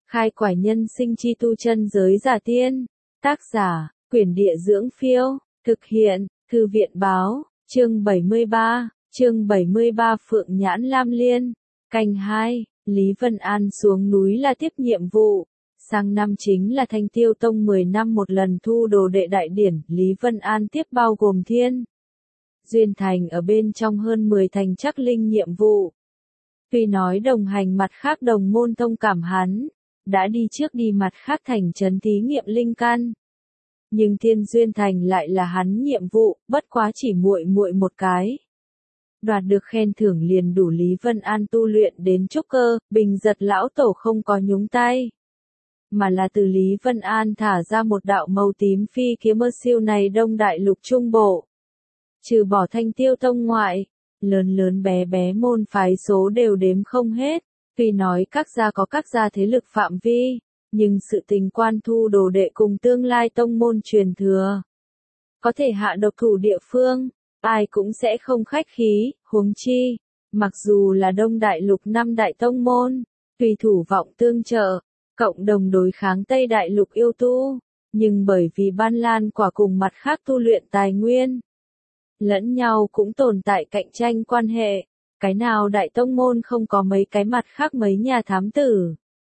Khai quải nhân sinh chi tu chân giới giả tiên. Tác giả, Quyển Địa Dưỡng Phiêu. Thực hiện, Thư viện Báo. Chương 73. Chương 73 Phượng Nhãn Lam Liên. Canh 2. Lý Vân An xuống núi là tiếp nhiệm vụ. Sang năm chính là Thanh Tiêu Tông 10 năm một lần thu đồ đệ đại điển. Lý Vân An tiếp bao gồm Thiên Duyên Thành ở bên trong hơn 10 thành Trắc Linh nhiệm vụ. Tuy nói đồng hành mặt khác đồng môn thông cảm hắn đã đi trước đi mặt khác thành trấn thí nghiệm linh căn. Nhưng Thiên Duyên Thành lại là hắn nhiệm vụ, bất quá chỉ muội một cái. Đoạt được khen thưởng liền đủ Lý Vân An tu luyện đến trúc cơ, Bình Giật lão tổ không có nhúng tay. Mà là từ Lý Vân An thả ra một đạo màu tím phi kiếm mơ siêu này Đông Đại Lục Trung Bộ. Trừ bỏ Thanh Tiêu Tông ngoại, lớn bé bé môn phái số đều đếm không hết. Tuy nói các gia có các gia thế lực phạm vi, nhưng sự tình quan thu đồ đệ cùng tương lai tông môn truyền thừa. Có thể hạ độc thủ địa phương, ai cũng sẽ không khách khí, huống chi. Mặc dù là Đông Đại Lục 5 đại tông môn, tùy thủ vọng tương trợ, cộng đồng đối kháng Tây Đại Lục yêu tu, nhưng bởi vì ban lan quả cùng mặt khác tu luyện tài nguyên, lẫn nhau cũng tồn tại cạnh tranh quan hệ. Cái nào đại tông môn không có mấy cái mặt khác mấy nhà thám tử.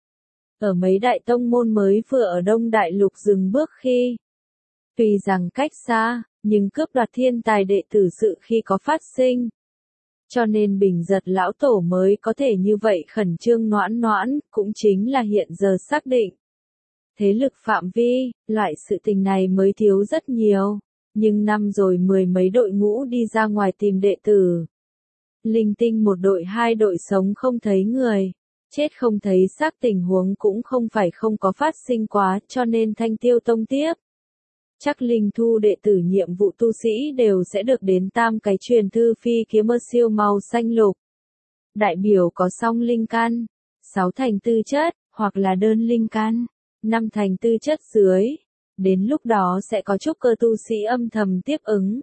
Ở mấy đại tông môn mới vừa ở Đông Đại Lục dừng bước khi. Tuy rằng cách xa, nhưng cướp đoạt thiên tài đệ tử sự khi có phát sinh. Cho nên Bình Giật lão tổ mới có thể như vậy khẩn trương noãn, cũng chính là hiện giờ xác định. Thế lực phạm vi, loại sự tình này mới thiếu rất nhiều. Nhưng năm rồi 10 mấy đội ngũ đi ra ngoài tìm đệ tử. Linh tinh một đội hai đội sống không thấy người, chết không thấy xác tình huống cũng không phải không có phát sinh quá, cho nên Thanh Tiêu Tông tiếp. Chắc Linh thu đệ tử nhiệm vụ tu sĩ đều sẽ được đến tam cái truyền thư phi kiếm mơ siêu màu xanh lục. Đại biểu có song linh căn, 6 thành tư chất, hoặc là đơn linh căn, 5 thành tư chất dưới. Đến lúc đó sẽ có trúc cơ tu sĩ âm thầm tiếp ứng.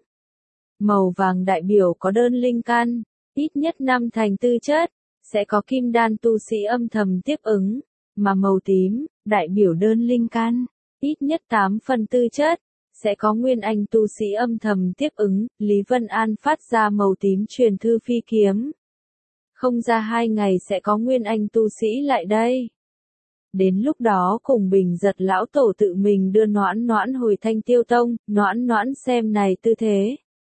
Màu vàng đại biểu có đơn linh căn, ít nhất 5 thành tư chất, sẽ có kim đan tu sĩ âm thầm tiếp ứng, mà màu tím, đại biểu đơn linh căn, ít nhất 8 phần tư chất, sẽ có nguyên anh tu sĩ âm thầm tiếp ứng. Lý Vân An phát ra màu tím truyền thư phi kiếm. Không ra 2 ngày sẽ có nguyên anh tu sĩ lại đây. Đến lúc đó cùng Bình Giật lão tổ tự mình đưa noãn hồi Thanh Tiêu Tông, noãn xem này tư thế.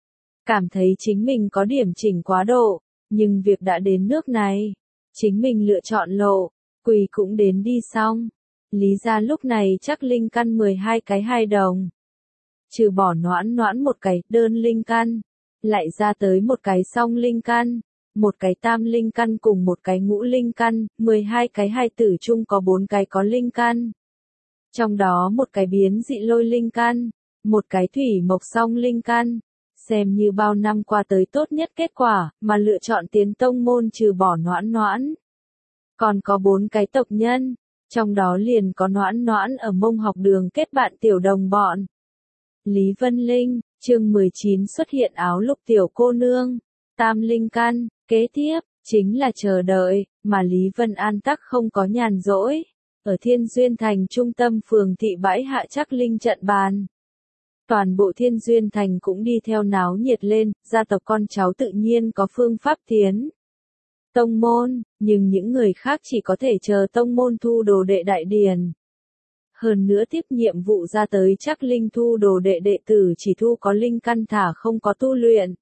Cảm thấy chính mình có điểm chỉnh quá độ, nhưng việc đã đến nước này. Chính mình lựa chọn lộ, quỳ cũng đến đi xong. Lý ra lúc này chắc linh căn 12 cái 2 đồng. Trừ bỏ noãn một cái đơn linh căn, lại ra tới một cái song linh căn, một cái tam linh căn cùng một cái ngũ linh căn, 12 cái 2 tử chung có 4 cái có linh căn. Trong đó một cái biến dị lôi linh căn, một cái thủy mộc song linh căn. Xem như bao năm qua tới tốt nhất kết quả, mà lựa chọn tiến tông môn trừ bỏ noãn. Còn có 4 cái tộc nhân, trong đó liền có noãn ở Mông học đường kết bạn tiểu đồng bọn. Lý Vân Linh, chương 19 xuất hiện áo lục tiểu cô nương, tam linh căn, kế tiếp, chính là chờ đợi, mà Lý Vân An tắc không có nhàn rỗi. Ở Thiên Duyên Thành trung tâm phường thị bãi hạ Trắc Linh trận bàn. Toàn bộ Thiên Duyên Thành cũng đi theo náo nhiệt lên, gia tộc con cháu tự nhiên có phương pháp tiến tông môn, nhưng những người khác chỉ có thể chờ tông môn thu đồ đệ đại điển. Hơn nữa tiếp nhiệm vụ ra tới Trắc Linh thu đồ đệ đệ tử chỉ thu có linh căn thả không có tu luyện.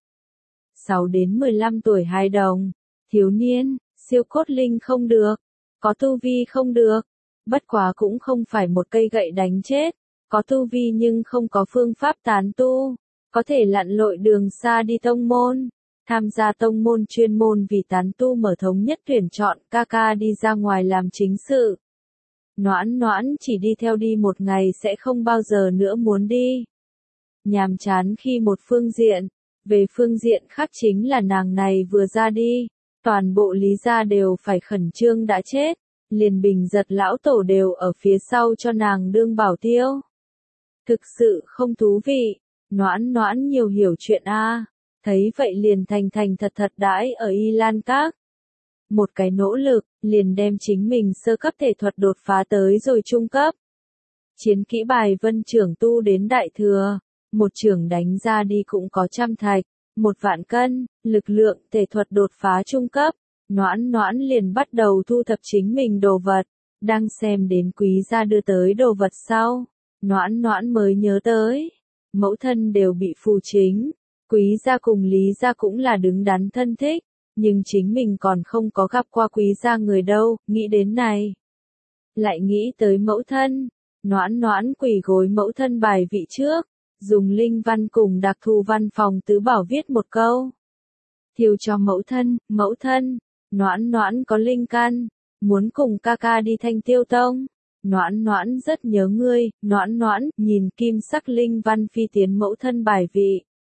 6 đến 15 tuổi hài đồng, thiếu niên, siêu cốt linh không được, có tu vi không được, bất quá cũng không phải một cây gậy đánh chết. Có tu vi nhưng không có phương pháp tán tu, có thể lặn lội đường xa đi tông môn, tham gia tông môn chuyên môn vì tán tu mở thống nhất tuyển chọn ca đi ra ngoài làm chính sự. Noãn chỉ đi theo đi một ngày sẽ không bao giờ nữa muốn đi. Nhàm chán khi một phương diện, về phương diện khác chính là nàng này vừa ra đi, toàn bộ Lý gia đều phải khẩn trương đã chết, liền Bình Giật lão tổ đều ở phía sau cho nàng đương bảo tiêu. Thực sự không thú vị, noãn nhiều hiểu chuyện a. Thấy vậy liền thành thật đãi ở Y Lan Các. Một cái nỗ lực, liền đem chính mình sơ cấp thể thuật đột phá tới rồi trung cấp. Chiến kỹ bài vân trưởng tu đến đại thừa, một trưởng đánh ra đi cũng có 100 thạch, 1 vạn cân, lực lượng thể thuật đột phá trung cấp. Noãn noãn liền bắt đầu thu thập chính mình đồ vật, đang xem đến quý gia đưa tới đồ vật sau. Noãn noãn mới nhớ tới, mẫu thân đều bị phù chính, quý gia cùng lý gia cũng là đứng đắn thân thích, nhưng chính mình còn không có gặp qua quý gia người đâu, nghĩ đến này. Lại nghĩ tới mẫu thân, noãn noãn quỳ gối mẫu thân bài vị trước, dùng linh văn cùng đặc thù văn phòng tứ bảo viết một câu. Thiêu cho mẫu thân, noãn noãn có linh căn, muốn cùng ca ca đi Thanh Tiêu Tông. Noãn noãn rất nhớ ngươi, noãn noãn, nhìn kim sắc linh văn phi tiến mẫu thân bài vị.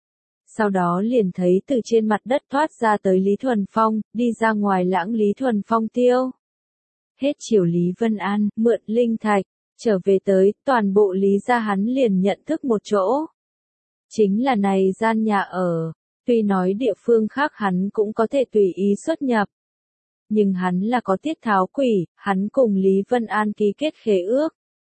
Sau đó liền thấy từ trên mặt đất thoát ra tới Lý Thuần Phong, đi ra ngoài lãng Lý Thuần Phong tiêu. Hết chiều Lý Vân An, mượn linh thạch, trở về tới, toàn bộ Lý gia hắn liền nhận thức một chỗ. Chính là này gian nhà ở, tuy nói địa phương khác hắn cũng có thể tùy ý xuất nhập. Nhưng hắn là có tiết tháo quỷ, hắn cùng Lý Vân An ký kết khế ước.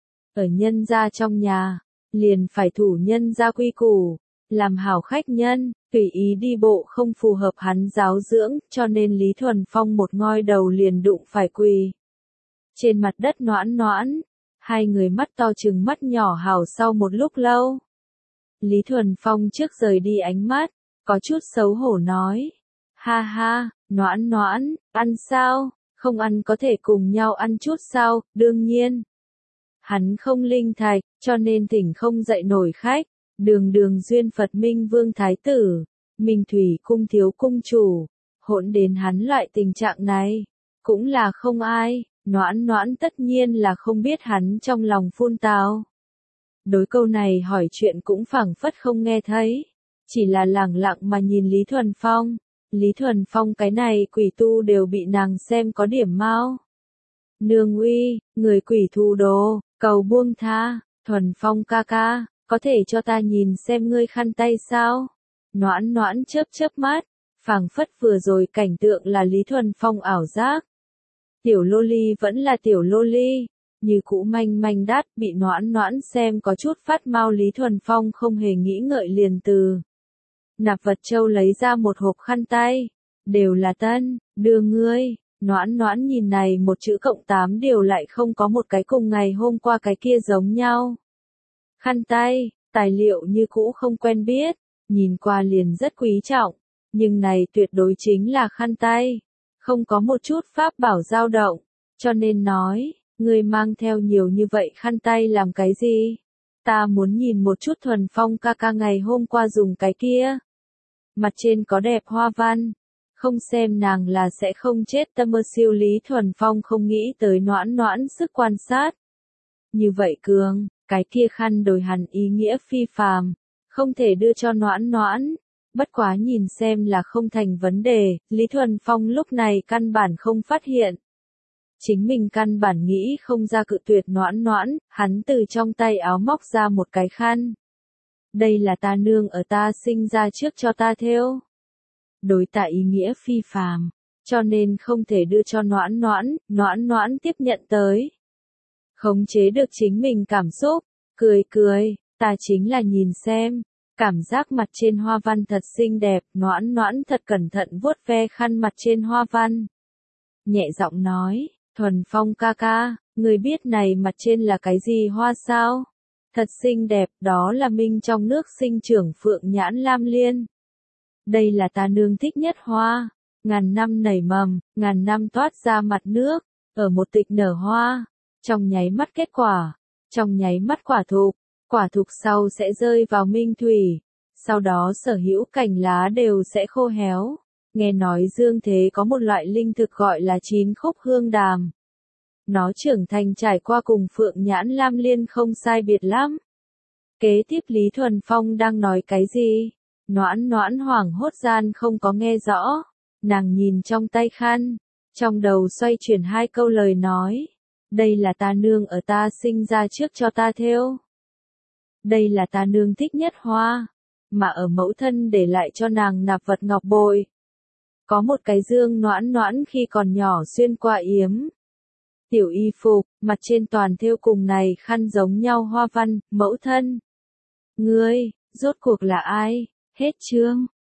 Ở nhân gia trong nhà, liền phải thủ nhân gia quy củ, làm hảo khách nhân, tùy ý đi bộ không phù hợp hắn giáo dưỡng, cho nên Lý Thuần Phong một ngoi đầu liền đụng phải quỳ. Trên mặt đất noãn noãn, hai người mắt to trừng mắt nhỏ hào sau một lúc lâu. Lý Thuần Phong trước rời đi ánh mắt, có chút xấu hổ nói. Ha ha, noãn noãn, ăn sao, không ăn có thể cùng nhau ăn chút sao, đương nhiên. Hắn không linh thạch, cho nên thỉnh không dậy nổi khách, đường đường duyên Phật Minh Vương Thái Tử, Minh Thủy Cung thiếu cung chủ, hỗn đến hắn loại tình trạng này, cũng là không ai, noãn noãn tất nhiên là không biết hắn trong lòng phun tào. Đối câu này hỏi chuyện cũng phảng phất không nghe thấy, chỉ là lẳng lặng mà nhìn Lý Thuần Phong. Lý Thuần Phong cái này quỷ tu đều bị nàng xem có điểm mau. Nương uy, người quỷ thù đồ, cầu buông tha, Thuần Phong ca ca, có thể cho ta nhìn xem ngươi khăn tay sao? Noãn noãn chớp chớp mắt, phảng phất vừa rồi cảnh tượng là Lý Thuần Phong ảo giác. Tiểu lô ly vẫn là tiểu lô ly, như cũ manh manh đát bị noãn noãn xem có chút phát mau. Lý Thuần Phong không hề nghĩ ngợi liền từ nạp vật châu lấy ra một hộp khăn tay, đều là tân, đưa ngươi. Noãn noãn nhìn này một chữ cộng 8 điều lại không có một cái cùng ngày hôm qua cái kia giống nhau. Khăn tay, tài liệu như cũ không quen biết, nhìn qua liền rất quý trọng, nhưng này tuyệt đối chính là khăn tay, không có một chút pháp bảo dao động, cho nên nói, ngươi mang theo nhiều như vậy khăn tay làm cái gì? Ta muốn nhìn một chút Thuần Phong ca ca ngày hôm qua dùng cái kia. Mặt trên có đẹp hoa văn, không xem nàng là sẽ không chết tâm mơ siêu. Lý Thuần Phong không nghĩ tới noãn noãn sức quan sát. Như vậy cường, cái kia khăn đổi hẳn ý nghĩa phi phàm, không thể đưa cho noãn noãn, bất quá nhìn xem là không thành vấn đề. Lý Thuần Phong lúc này căn bản không phát hiện. Chính mình căn bản nghĩ không ra cự tuyệt noãn noãn, hắn từ trong tay áo móc ra một cái khăn. Đây là ta nương ở ta sinh ra trước cho ta thêu. Đối tạ ý nghĩa phi phàm, cho nên không thể đưa cho noãn noãn. Noãn noãn tiếp nhận tới. Khống chế được chính mình cảm xúc, cười cười, ta chính là nhìn xem, cảm giác mặt trên hoa văn thật xinh đẹp. Noãn noãn thật cẩn thận vuốt ve khăn mặt trên hoa văn. Nhẹ giọng nói, Thuần Phong ca ca, người biết này mặt trên là cái gì hoa sao? Thật xinh đẹp, đó là minh trong nước sinh trưởng phượng nhãn lam liên. Đây là ta nương thích nhất hoa, ngàn năm nảy mầm, ngàn năm toát ra mặt nước, ở một tịch nở hoa, trong nháy mắt kết quả, trong nháy mắt quả thục sau sẽ rơi vào minh thủy, sau đó sở hữu cành lá đều sẽ khô héo. Nghe nói dương thế có một loại linh thực gọi là 9 khúc hương đàm. Nó trưởng thành trải qua cùng phượng nhãn lam liên không sai biệt lắm. Kế tiếp Lý Thuần Phong đang nói cái gì? Noãn noãn hoảng hốt gian không có nghe rõ. Nàng nhìn trong tay khăn, trong đầu xoay chuyển hai câu lời nói. Đây là ta nương ở ta sinh ra trước cho ta thêu. Đây là ta nương thích nhất hoa, mà ở mẫu thân để lại cho nàng nạp vật ngọc bội. Có một cái dương noãn noãn khi còn nhỏ xuyên qua yếm. Tiểu y phục, mặt trên toàn thêu cùng này khăn giống nhau hoa văn, mẫu thân. Ngươi, rốt cuộc là ai? Hết chương.